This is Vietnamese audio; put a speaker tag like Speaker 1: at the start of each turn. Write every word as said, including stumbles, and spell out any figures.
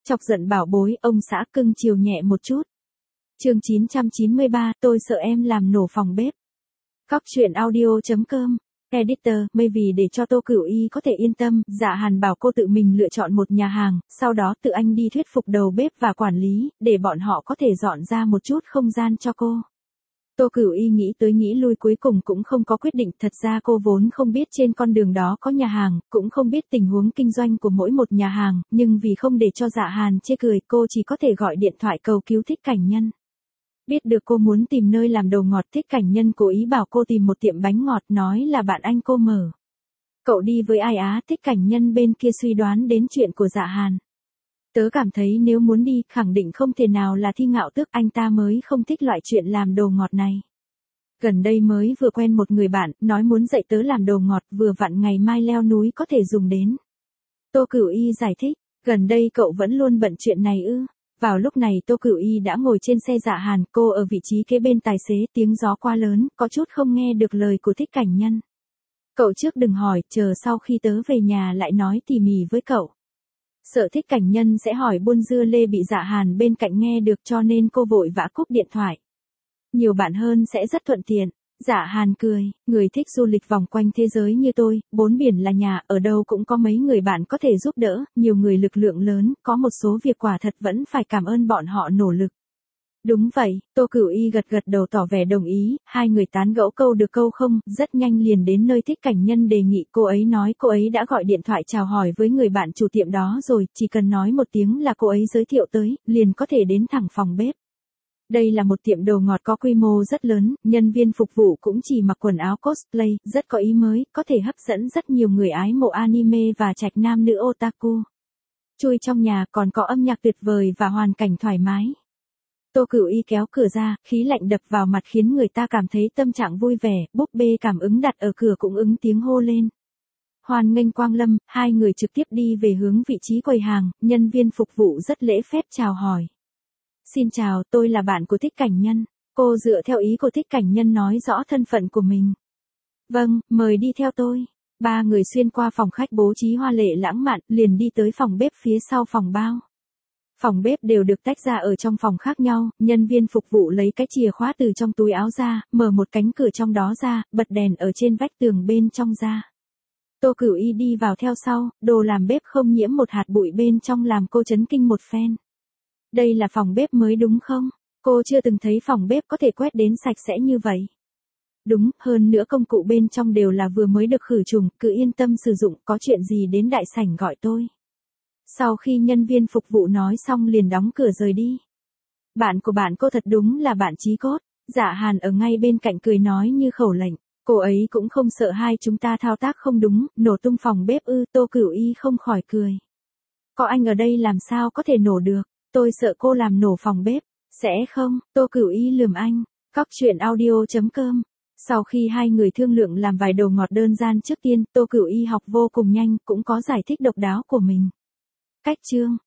Speaker 1: Chọc giận bảo bối, ông xã cưng chiều nhẹ một chút. Chương chín trăm chín mươi ba, tôi sợ em làm nổ phòng bếp. Cóc truyện audio chấm com. Editor, may vì để cho Tô Cửu Y có thể yên tâm, Dạ Hàn bảo cô tự mình lựa chọn một nhà hàng, sau đó tự anh đi thuyết phục đầu bếp và quản lý, để bọn họ có thể dọn ra một chút không gian cho cô. Tô Cửu Y nghĩ tới nghĩ lui cuối cùng cũng không có quyết định, thật ra cô vốn không biết trên con đường đó có nhà hàng, cũng không biết tình huống kinh doanh của mỗi một nhà hàng, nhưng vì không để cho Dạ Hàn chê cười, cô chỉ có thể gọi điện thoại cầu cứu Thích Cảnh Nhân. Biết được cô muốn tìm nơi làm đồ ngọt, Thích Cảnh Nhân cố ý bảo cô tìm một tiệm bánh ngọt, nói là bạn anh cô mở. Cậu đi với ai á? Thích Cảnh Nhân bên kia suy đoán đến chuyện của Dạ Hàn. Tớ cảm thấy nếu muốn đi, khẳng định không thể nào là Thi Ngạo Tước, anh ta mới không thích loại chuyện làm đồ ngọt này. Gần đây mới vừa quen một người bạn, nói muốn dạy tớ làm đồ ngọt, vừa vặn ngày mai leo núi có thể dùng đến. Tô Cửu Y giải thích, gần đây cậu vẫn luôn bận chuyện này ư? Vào lúc này Tô Cửu Y đã ngồi trên xe Dạ Hàn, cô ở vị trí kế bên tài xế, tiếng gió quá lớn, có chút không nghe được lời của Thích Cảnh Nhân. Cậu trước đừng hỏi, chờ sau khi tớ về nhà lại nói tỉ mỉ với cậu. Sợ Thích Cảnh Nhân sẽ hỏi buôn dưa lê bị Dạ Hàn bên cạnh nghe được, cho nên cô vội vã cúp điện thoại. Nhiều bạn hơn sẽ rất thuận tiện. Dạ Hàn cười, người thích du lịch vòng quanh thế giới như tôi, bốn biển là nhà, ở đâu cũng có mấy người bạn có thể giúp đỡ, nhiều người lực lượng lớn, có một số việc quả thật vẫn phải cảm ơn bọn họ nỗ lực. Đúng vậy, Tô Cửu Y gật gật đầu tỏ vẻ đồng ý, hai người tán gẫu câu được câu không, rất nhanh liền đến nơi Thích Cảnh Nhân đề nghị. Cô ấy nói cô ấy đã gọi điện thoại chào hỏi với người bạn chủ tiệm đó rồi, chỉ cần nói một tiếng là cô ấy giới thiệu tới, liền có thể đến thẳng phòng bếp. Đây là một tiệm đồ ngọt có quy mô rất lớn, nhân viên phục vụ cũng chỉ mặc quần áo cosplay, rất có ý mới, có thể hấp dẫn rất nhiều người ái mộ anime và trạch nam nữ otaku. Chui trong nhà còn có âm nhạc tuyệt vời và hoàn cảnh thoải mái. Tô Cửu Y kéo cửa ra, khí lạnh đập vào mặt khiến người ta cảm thấy tâm trạng vui vẻ, búp bê cảm ứng đặt ở cửa cũng ứng tiếng hô lên. Hoan nghênh quang lâm, hai người trực tiếp đi về hướng vị trí quầy hàng, nhân viên phục vụ rất lễ phép chào hỏi. Xin chào, tôi là bạn của Thích Cảnh Nhân. Cô dựa theo ý của Thích Cảnh Nhân nói rõ thân phận của mình. Vâng, mời đi theo tôi. Ba người xuyên qua phòng khách bố trí hoa lệ lãng mạn, liền đi tới phòng bếp phía sau phòng bao. Phòng bếp đều được tách ra ở trong phòng khác nhau, nhân viên phục vụ lấy cái chìa khóa từ trong túi áo ra, mở một cánh cửa trong đó ra, bật đèn ở trên vách tường bên trong ra. Tô Cửu Y đi vào theo sau, đồ làm bếp không nhiễm một hạt bụi bên trong làm cô chấn kinh một phen. Đây là phòng bếp mới đúng không? Cô chưa từng thấy phòng bếp có thể quét đến sạch sẽ như vậy. Đúng, hơn nữa công cụ bên trong đều là vừa mới được khử trùng, cứ yên tâm sử dụng, có chuyện gì đến đại sảnh gọi tôi. Sau khi nhân viên phục vụ nói xong liền đóng cửa rời đi. Bạn của bạn cô thật đúng là bạn chí cốt. Dạ Hàn ở ngay bên cạnh cười nói như khẩu lệnh. Cô ấy cũng không sợ hai chúng ta thao tác không đúng, nổ tung phòng bếp ư? Tô Cửu Y không khỏi cười. Có anh ở đây làm sao có thể nổ được? Tôi sợ cô làm nổ phòng bếp. Sẽ không? Tô Cửu Y lườm anh. Cóc truyện audio chấm com. Sau khi hai người thương lượng làm vài đồ ngọt đơn giản trước tiên, Tô Cửu Y học vô cùng nhanh, cũng có giải thích độc đáo của mình. Cách chương